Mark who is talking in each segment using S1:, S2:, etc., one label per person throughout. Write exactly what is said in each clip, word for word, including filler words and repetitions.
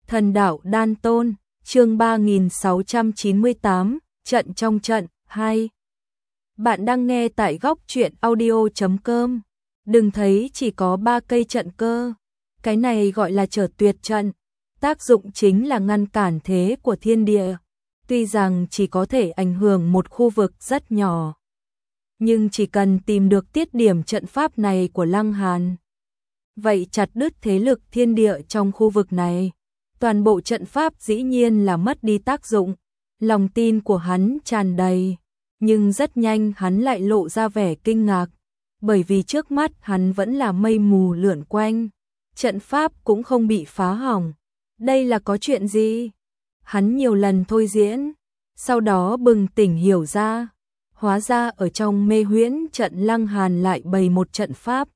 S1: Thần đạo đan tôn, chương ba nghìn sáu trăm chín mươi tám, trận trong trận, hai. Bạn đang nghe tại góc truyện audio chấm com. Đừng thấy chỉ có ba cây trận cơ. Cái này gọi là trở tuyệt trận. Tác dụng chính là ngăn cản thế của thiên địa. Tuy rằng chỉ có thể ảnh hưởng một khu vực rất nhỏ. Nhưng chỉ cần tìm được tiết điểm trận pháp này của Lăng Hàn. Vậy chặt đứt thế lực thiên địa trong khu vực này. Toàn bộ trận pháp dĩ nhiên là mất đi tác dụng, lòng tin của hắn tràn đầy, nhưng rất nhanh hắn lại lộ ra vẻ kinh ngạc, bởi vì trước mắt hắn vẫn là mây mù lượn quanh, trận pháp cũng không bị phá hỏng. Đây là có chuyện gì? Hắn nhiều lần thôi diễn, sau đó bừng tỉnh hiểu ra, hóa ra ở trong mê huyễn trận Lăng Hàn lại bày một trận pháp,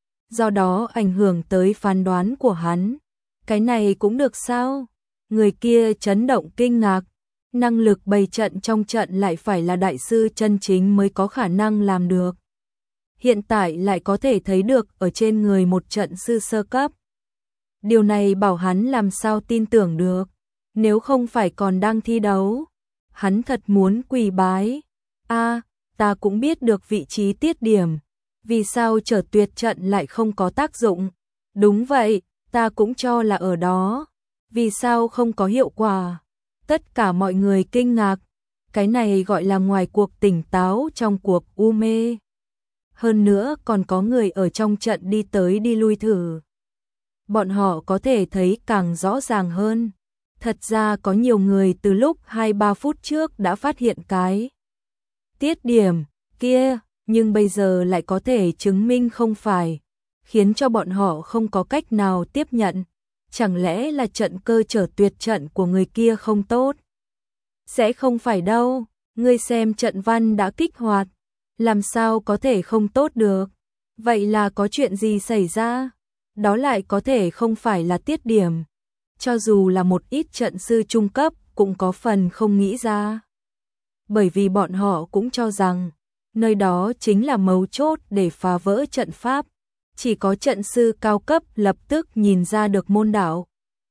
S1: do đó ảnh hưởng tới phán đoán của hắn. Cái này cũng được sao? Người kia chấn động kinh ngạc, năng lực bày trận trong trận lại phải là đại sư chân chính mới có khả năng làm được. Hiện tại lại có thể thấy được ở trên người một trận sư sơ cấp. Điều này bảo hắn làm sao tin tưởng được, nếu không phải còn đang thi đấu. Hắn thật muốn quỳ bái. A, ta cũng biết được vị trí tiết điểm, vì sao trở tuyệt trận lại không có tác dụng? Đúng vậy. Ta cũng cho là ở đó, vì sao không có hiệu quả? Tất cả mọi người kinh ngạc, cái này gọi là ngoài cuộc tỉnh táo trong cuộc u mê. Hơn nữa còn có người ở trong trận đi tới đi lui thử. Bọn họ có thể thấy càng rõ ràng hơn. Thật ra có nhiều người từ lúc hai ba phút trước đã phát hiện cái tiết điểm kia, nhưng bây giờ lại có thể chứng minh không phải, khiến cho bọn họ không có cách nào tiếp nhận. Chẳng lẽ là trận cơ trở tuyệt trận của người kia không tốt? Sẽ không phải đâu, ngươi xem trận văn đã kích hoạt, làm sao có thể không tốt được? Vậy là có chuyện gì xảy ra? Đó lại có thể không phải là tiết điểm. Cho dù là một ít trận sư trung cấp cũng có phần không nghĩ ra. Bởi vì bọn họ cũng cho rằng, nơi đó chính là mấu chốt để phá vỡ trận pháp. Chỉ có trận sư cao cấp lập tức nhìn ra được môn đạo.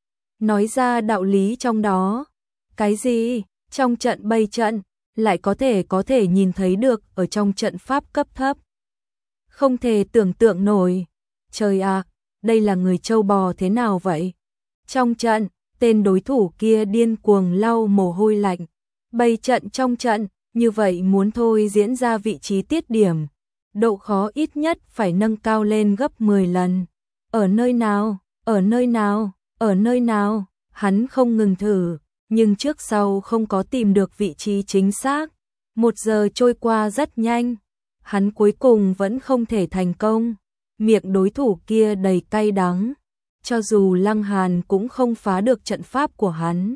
S1: Nói ra đạo lý trong đó. Cái gì? Trong trận bày trận, lại có thể có thể nhìn thấy được ở trong trận pháp cấp thấp. Không thể tưởng tượng nổi. Trời ạ, đây là người trâu bò thế nào vậy? Trong trận, tên đối thủ kia điên cuồng lau mồ hôi lạnh. Bày trận trong trận, như vậy muốn thôi diễn ra vị trí tiết điểm. Độ khó ít nhất phải nâng cao lên gấp mười lần. Ở nơi nào? Ở nơi nào? Ở nơi nào? Hắn không ngừng thử, nhưng trước sau không có tìm được vị trí chính xác. Một giờ trôi qua rất nhanh. Hắn cuối cùng vẫn không thể thành công. Miệng đối thủ kia đầy cay đắng. Cho dù Lăng Hàn cũng không phá được trận pháp của hắn.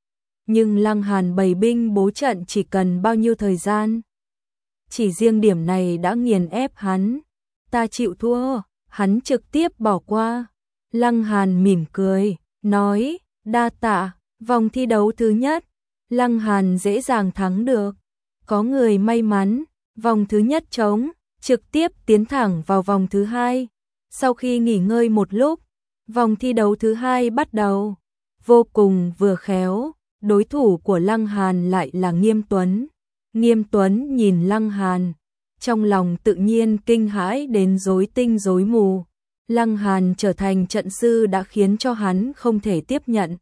S1: Nhưng Lăng Hàn bày binh bố trận chỉ cần bao nhiêu thời gian? Chỉ riêng điểm này đã nghiền ép hắn. Ta chịu thua, hắn trực tiếp bỏ qua. Lăng Hàn mỉm cười, nói, đa tạ, vòng thi đấu thứ nhất, Lăng Hàn dễ dàng thắng được. Có người may mắn, vòng thứ nhất trống, trực tiếp tiến thẳng vào vòng thứ hai. Sau khi nghỉ ngơi một lúc, vòng thi đấu thứ hai bắt đầu. Vô cùng vừa khéo, đối thủ của Lăng Hàn lại là Nghiêm Tuấn. Nghiêm Tuấn nhìn Lăng Hàn, trong lòng tự nhiên kinh hãi đến rối tinh rối mù. Lăng Hàn trở thành trận sư đã khiến cho hắn không thể tiếp nhận.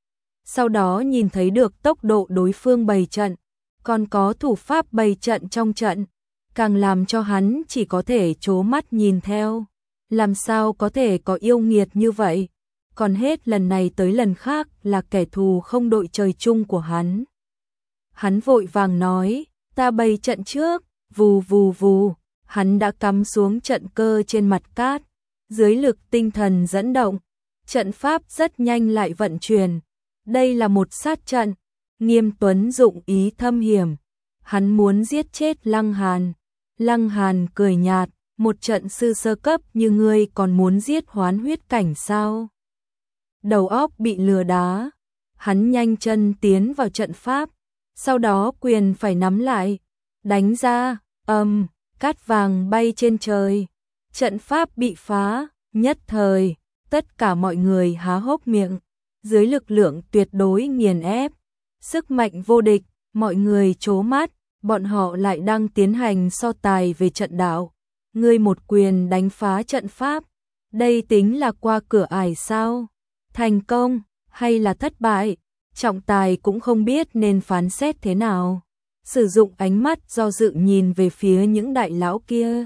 S1: Sau đó nhìn thấy được tốc độ đối phương bày trận, còn có thủ pháp bày trận trong trận, càng làm cho hắn chỉ có thể trố mắt nhìn theo. Làm sao có thể có yêu nghiệt như vậy? Còn hết lần này tới lần khác là kẻ thù không đội trời chung của hắn. Hắn vội vàng nói, ta bày trận trước, vù vù vù, hắn đã cắm xuống trận cơ trên mặt cát, dưới lực tinh thần dẫn động, trận pháp rất nhanh lại vận chuyển. Đây là một sát trận, Nghiêm Tuấn dụng ý thâm hiểm, hắn muốn giết chết Lăng Hàn. Lăng Hàn cười nhạt, một trận sư sơ cấp như ngươi còn muốn giết hoán huyết cảnh sao? Đầu óc bị lừa đá, hắn nhanh chân tiến vào trận pháp. Sau đó quyền phải nắm lại, đánh ra, âm, um, cát vàng bay trên trời. Trận pháp bị phá, nhất thời, tất cả mọi người há hốc miệng. dưới lực lượng tuyệt đối nghiền ép, sức mạnh vô địch, mọi người trố mắt, bọn họ lại đang tiến hành so tài về trận đạo. Ngươi một quyền đánh phá trận pháp, đây tính là qua cửa ải sao? Thành công hay là thất bại? Trọng tài cũng không biết nên phán xét thế nào. Sử dụng ánh mắt do dự nhìn về phía những đại lão kia.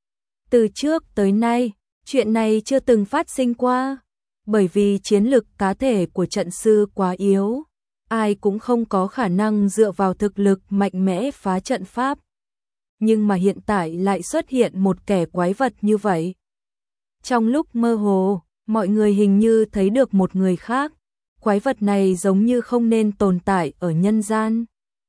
S1: Từ trước tới nay, chuyện này chưa từng phát sinh qua, bởi vì chiến lực cá thể của trận sư quá yếu, ai cũng không có khả năng dựa vào thực lực mạnh mẽ phá trận pháp. Nhưng mà hiện tại lại xuất hiện một kẻ quái vật như vậy. Trong lúc mơ hồ, mọi người hình như thấy được một người khác, quái vật này giống như không nên tồn tại ở nhân gian.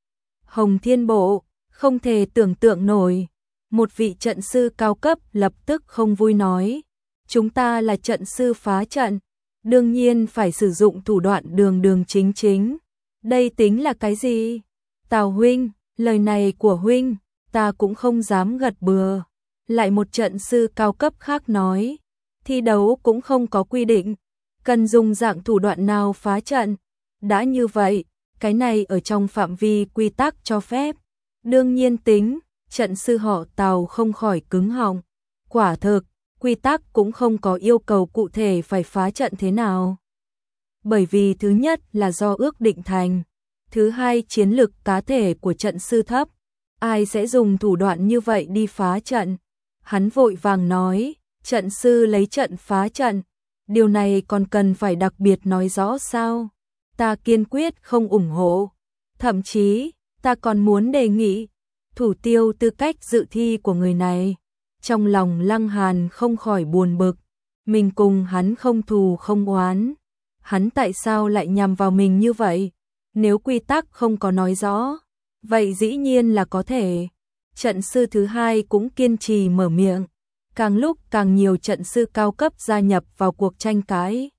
S1: Hồng Thiên Bộ, không thể tưởng tượng nổi. Một vị trận sư cao cấp lập tức không vui nói, chúng ta là trận sư phá trận, đương nhiên phải sử dụng thủ đoạn đường đường chính chính. Đây tính là cái gì? Tào huynh, lời này của huynh, ta cũng không dám gật bừa. Lại một trận sư cao cấp khác nói, thi đấu cũng không có quy định, cần dùng dạng thủ đoạn nào phá trận. Đã như vậy, cái này ở trong phạm vi quy tắc cho phép. Đương nhiên tính, trận sư họ Tào không khỏi cứng họng. Quả thực, quy tắc cũng không có yêu cầu cụ thể phải phá trận thế nào. Bởi vì thứ nhất là do ước định thành, thứ hai chiến lực cá thể của trận sư thấp, ai sẽ dùng thủ đoạn như vậy đi phá trận. Hắn vội vàng nói, trận sư lấy trận phá trận, điều này còn cần phải đặc biệt nói rõ sao? Ta kiên quyết không ủng hộ, thậm chí, ta còn muốn đề nghị, thủ tiêu tư cách dự thi của người này. Trong lòng Lăng Hàn không khỏi buồn bực, mình cùng hắn không thù không oán, hắn tại sao lại nhằm vào mình như vậy? Nếu quy tắc không có nói rõ, vậy dĩ nhiên là có thể. Trận sư thứ hai cũng kiên trì mở miệng, càng lúc càng nhiều trận sư cao cấp gia nhập vào cuộc tranh cãi.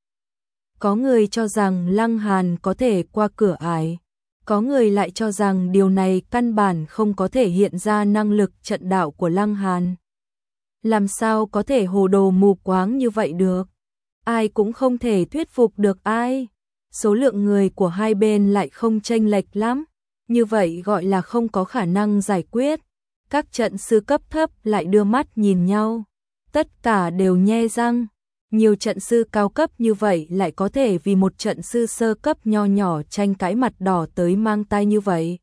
S1: Có người cho rằng Lăng Hàn có thể qua cửa ải, có người lại cho rằng điều này căn bản không có thể hiện ra năng lực trận đạo của Lăng Hàn. Làm sao có thể hồ đồ mù quáng như vậy được? Ai cũng không thể thuyết phục được ai. Số lượng người của hai bên lại không chênh lệch lắm, như vậy gọi là không có khả năng giải quyết. Các trận sư cấp thấp lại đưa mắt nhìn nhau, tất cả đều nhe răng. Nhiều trận sư cao cấp như vậy lại có thể vì một trận sư sơ cấp nho nhỏ tranh cãi mặt đỏ tới mang tai như vậy.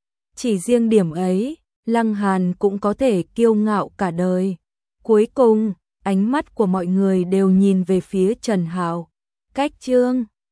S1: Chỉ riêng điểm ấy, Lăng Hàn cũng có thể kiêu ngạo cả đời. Cuối cùng, ánh mắt của mọi người đều nhìn về phía Trần Hạo. Cách chương